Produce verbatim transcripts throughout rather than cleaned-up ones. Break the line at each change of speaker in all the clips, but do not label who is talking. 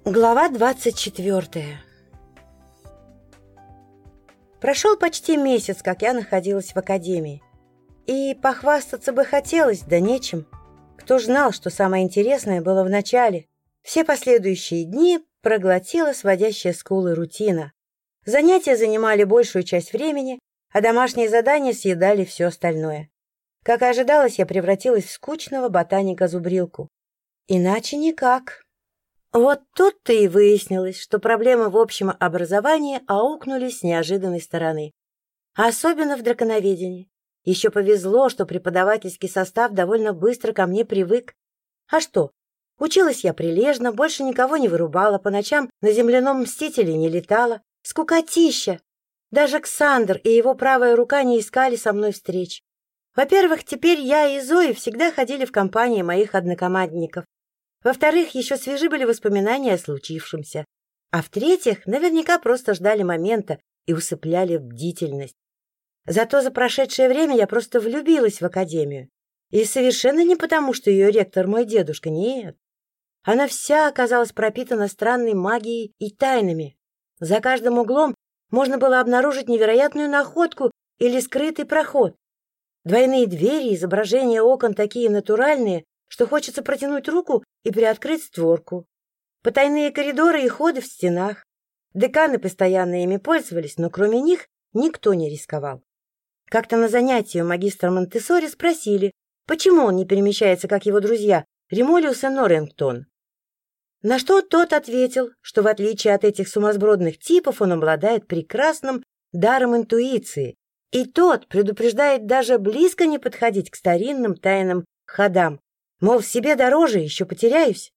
Глава двадцать четвёртая. Прошел почти месяц, как я находилась в академии. И похвастаться бы хотелось, да нечем. Кто ж знал, что самое интересное было в начале. Все последующие дни проглотила сводящая скулы рутина. Занятия занимали большую часть времени, а домашние задания съедали все остальное. Как и ожидалось, я превратилась в скучного ботаника-зубрилку. Иначе никак. Вот тут-то и выяснилось, что проблемы в общем образовании аукнулись с неожиданной стороны. А особенно в драконоведении. Еще повезло, что преподавательский состав довольно быстро ко мне привык. А что? Училась я прилежно, больше никого не вырубала, по ночам на земляном мстителе не летала. Скукотища! Даже Ксандр и его правая рука не искали со мной встреч. Во-первых, теперь я и Зои всегда ходили в компании моих однокомандников. Во-вторых, еще свежи были воспоминания о случившемся. А в-третьих, наверняка просто ждали момента и усыпляли бдительность. Зато за прошедшее время я просто влюбилась в академию. И совершенно не потому, что ее ректор мой дедушка, нет. Она вся оказалась пропитана странной магией и тайнами. За каждым углом можно было обнаружить невероятную находку или скрытый проход. Двойные двери, изображения окон такие натуральные, что хочется протянуть руку и приоткрыть створку. Потайные коридоры и ходы в стенах. Деканы постоянно ими пользовались, но кроме них никто не рисковал. Как-то на занятии у магистра Монтессори спросили, почему он не перемещается, как его друзья, Ремолиус и Норрингтон. На что тот ответил, что в отличие от этих сумасбродных типов он обладает прекрасным даром интуиции, и тот предупреждает даже близко не подходить к старинным тайным ходам. Мол, себе дороже, еще потеряюсь.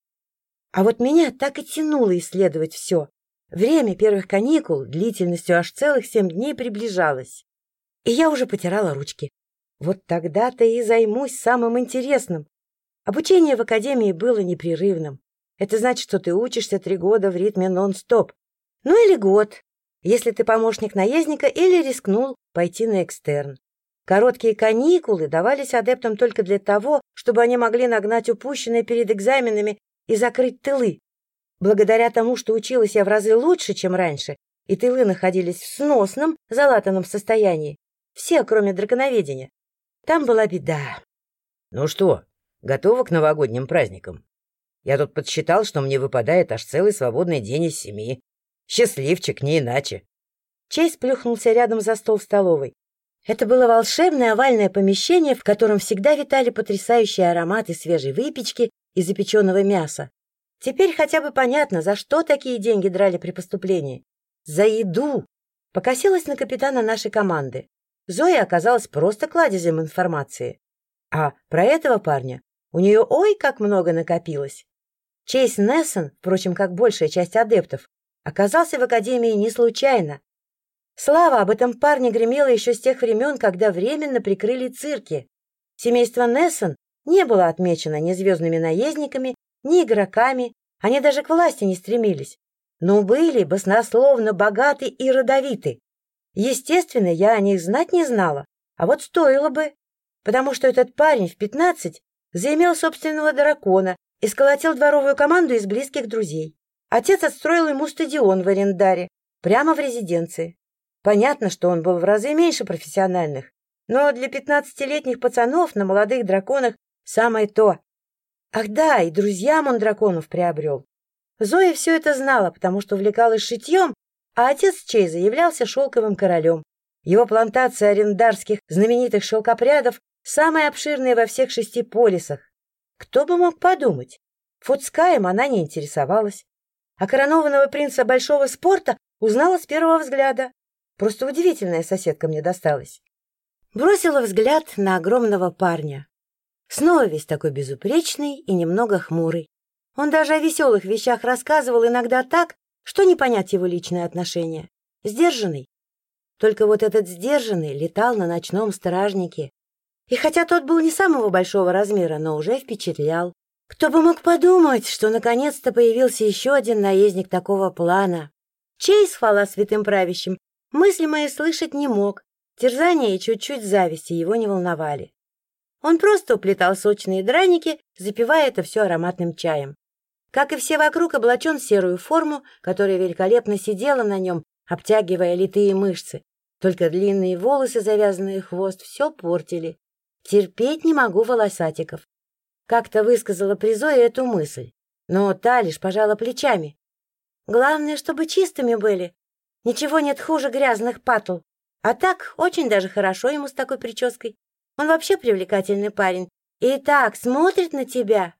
А вот меня так и тянуло исследовать все. Время первых каникул длительностью аж целых семь дней приближалось. И я уже потирала ручки. Вот тогда-то и займусь самым интересным. Обучение в академии было непрерывным. Это значит, что ты учишься три года в ритме нон-стоп. Ну или год, если ты помощник наездника или рискнул пойти на экстерн. Короткие каникулы давались адептам только для того, чтобы они могли нагнать упущенное перед экзаменами и закрыть тылы. Благодаря тому, что училась я в разы лучше, чем раньше, и тылы находились в сносном, залатанном состоянии, все, кроме драконоведения, там была беда.
— Ну что, готова к новогодним праздникам? Я тут подсчитал, что мне выпадает аж целый свободный день из семи. Счастливчик, не иначе.
Чейз плюхнулся рядом за стол в столовой. Это было волшебное овальное помещение, в котором всегда витали потрясающие ароматы свежей выпечки и запеченного мяса. Теперь хотя бы понятно, за что такие деньги драли при поступлении. За еду! Покосилась на капитана нашей команды. Зоя оказалась просто кладезем информации. А про этого парня у нее ой как много накопилось. Чейз Нессон, впрочем, как большая часть адептов, оказался в академии не случайно. Слава об этом парне гремела еще с тех времен, когда временно прикрыли цирки. Семейство Нессон не было отмечено ни звездными наездниками, ни игроками, они даже к власти не стремились, но были баснословно богаты и родовиты. Естественно, я о них знать не знала, а вот стоило бы, потому что этот парень в пятнадцать заимел собственного дракона и сколотил дворовую команду из близких друзей. Отец отстроил ему стадион в Арендаре, прямо в резиденции. Понятно, что он был в разы меньше профессиональных, но для пятнадцатилетних пацанов на молодых драконах самое то. Ах да, и друзьям он драконов приобрел. Зоя все это знала, потому что увлекалась шитьем, а отец Чейза являлся шелковым королем. Его плантация арендарских знаменитых шелкопрядов самая обширная во всех шести полисах. Кто бы мог подумать? Футскаем она не интересовалась, а коронованного принца большого спорта узнала с первого взгляда. Просто удивительная соседка мне досталась. Бросила взгляд на огромного парня. Снова весь такой безупречный и немного хмурый. Он даже о веселых вещах рассказывал иногда так, что не понять его личные отношения. Сдержанный. Только вот этот сдержанный летал на ночном стражнике. И хотя тот был не самого большого размера, но уже впечатлял. Кто бы мог подумать, что наконец-то появился еще один наездник такого плана. Чейз, хвала святым правящим, мысли мои слышать не мог. Терзания и чуть-чуть зависти его не волновали. Он просто уплетал сочные драники, запивая это все ароматным чаем. как и все вокруг, облачен в серую форму, которая великолепно сидела на нем, обтягивая литые мышцы. Только длинные волосы, завязанные в хвост, все портили. Терпеть не могу волосатиков. Как-то высказала при Зое эту мысль, но та лишь пожала плечами. Главное, чтобы чистыми были. Ничего нет хуже грязных патл. А так, очень даже хорошо ему с такой прической. Он вообще привлекательный парень. И так смотрит на тебя.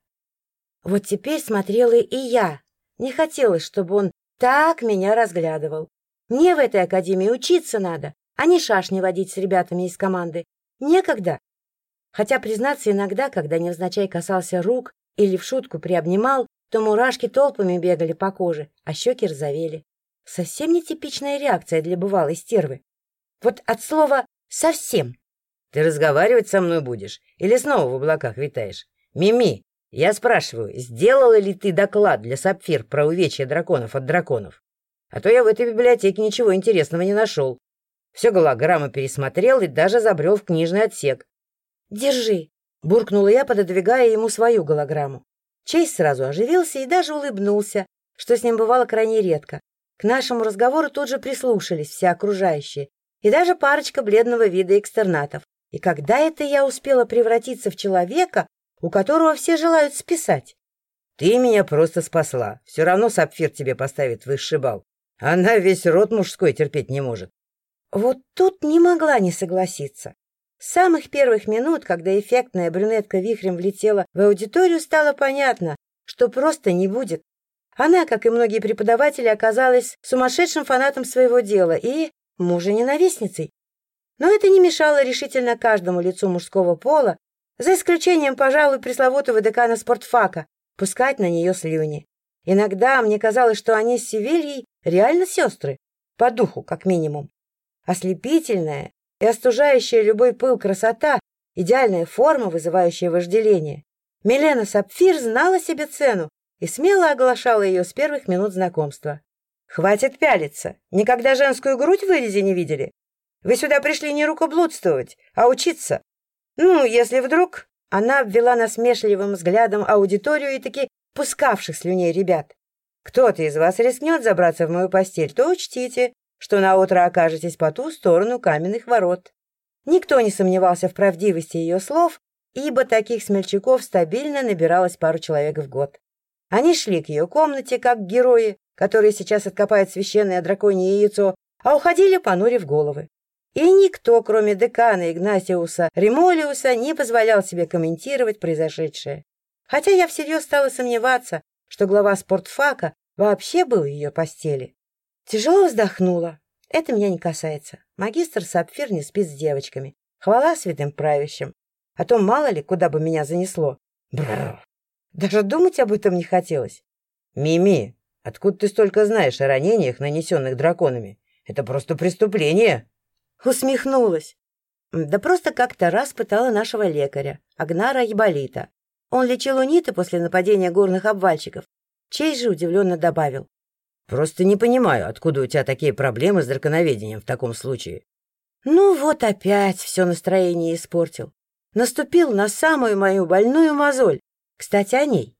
Вот теперь смотрела и я. Не хотелось, чтобы он так меня разглядывал. Мне в этой академии учиться надо, а не шашни водить с ребятами из команды. Некогда. Хотя, признаться, иногда, когда невзначай касался рук или в шутку приобнимал, то мурашки толпами бегали по коже, а щеки розовели. Совсем нетипичная реакция для бывалой стервы. Вот от слова «совсем».
Ты разговаривать со мной будешь или снова в облаках витаешь? Мими, я спрашиваю, сделала ли ты доклад для Сапфир про увечья драконов от драконов? А то я в этой библиотеке ничего интересного не нашел. Все голограммы пересмотрел и даже забрел в книжный отсек.
«Держи», — буркнула я, пододвигая ему свою голограмму. Чейз сразу оживился и даже улыбнулся, что с ним бывало крайне редко. К нашему разговору тут же прислушались все окружающие, и даже парочка бледного вида экстернатов. И когда это я успела превратиться в человека, у которого все желают списать?
Ты меня просто спасла. Все равно Сапфир тебе поставит высший балл. Она весь род мужской терпеть не может.
Вот тут не могла не согласиться. С самых первых минут, когда эффектная брюнетка вихрем влетела в аудиторию, стало понятно, что просто не будет. Она, как и многие преподаватели, оказалась сумасшедшим фанатом своего дела и мужа-ненавистницей. Но это не мешало решительно каждому лицу мужского пола, за исключением, пожалуй, пресловутого декана спортфака, пускать на нее слюни. Иногда мне казалось, что они с Севильей реально сестры, по духу, как минимум. Ослепительная и остужающая любой пыл красота, идеальная форма, вызывающая вожделение. Милена Сапфир знала себе цену и смело оглашала ее с первых минут знакомства. «Хватит пялиться! Никогда женскую грудь в вырезе не видели? Вы сюда пришли не рукоблудствовать, а учиться. Ну, если вдруг...» Она обвела насмешливым взглядом аудиторию и таки пускавших слюней ребят. «Кто-то из вас рискнет забраться в мою постель, то учтите, что наутро окажетесь по ту сторону каменных ворот». Никто не сомневался в правдивости ее слов, ибо таких смельчаков стабильно набиралось пару человек в год. Они шли к ее комнате, как герои, которые сейчас откопают священное драконье яйцо, а уходили, понурив головы. И никто, кроме декана Игнатиуса Ремолиуса, не позволял себе комментировать произошедшее. Хотя я всерьез стала сомневаться, что глава спортфака вообще был в ее постели. Тяжело вздохнула. Это меня не касается. Магистр Сапфир не спит с девочками. Хвала святым правящим. А то мало ли, куда бы меня занесло. Бррр. Даже думать об этом не хотелось.
Мими, откуда ты столько знаешь о ранениях, нанесенных драконами? Это просто преступление.
Усмехнулась. Да просто как-то раз пытала нашего лекаря, Агнара Иболита. Он лечил униты после нападения горных обвальщиков. Чейз же удивленно добавил.
Просто не понимаю, откуда у тебя такие проблемы с драконоведением в таком случае.
Ну вот опять все настроение испортил. Наступил на самую мою больную мозоль. Кстати, о ней.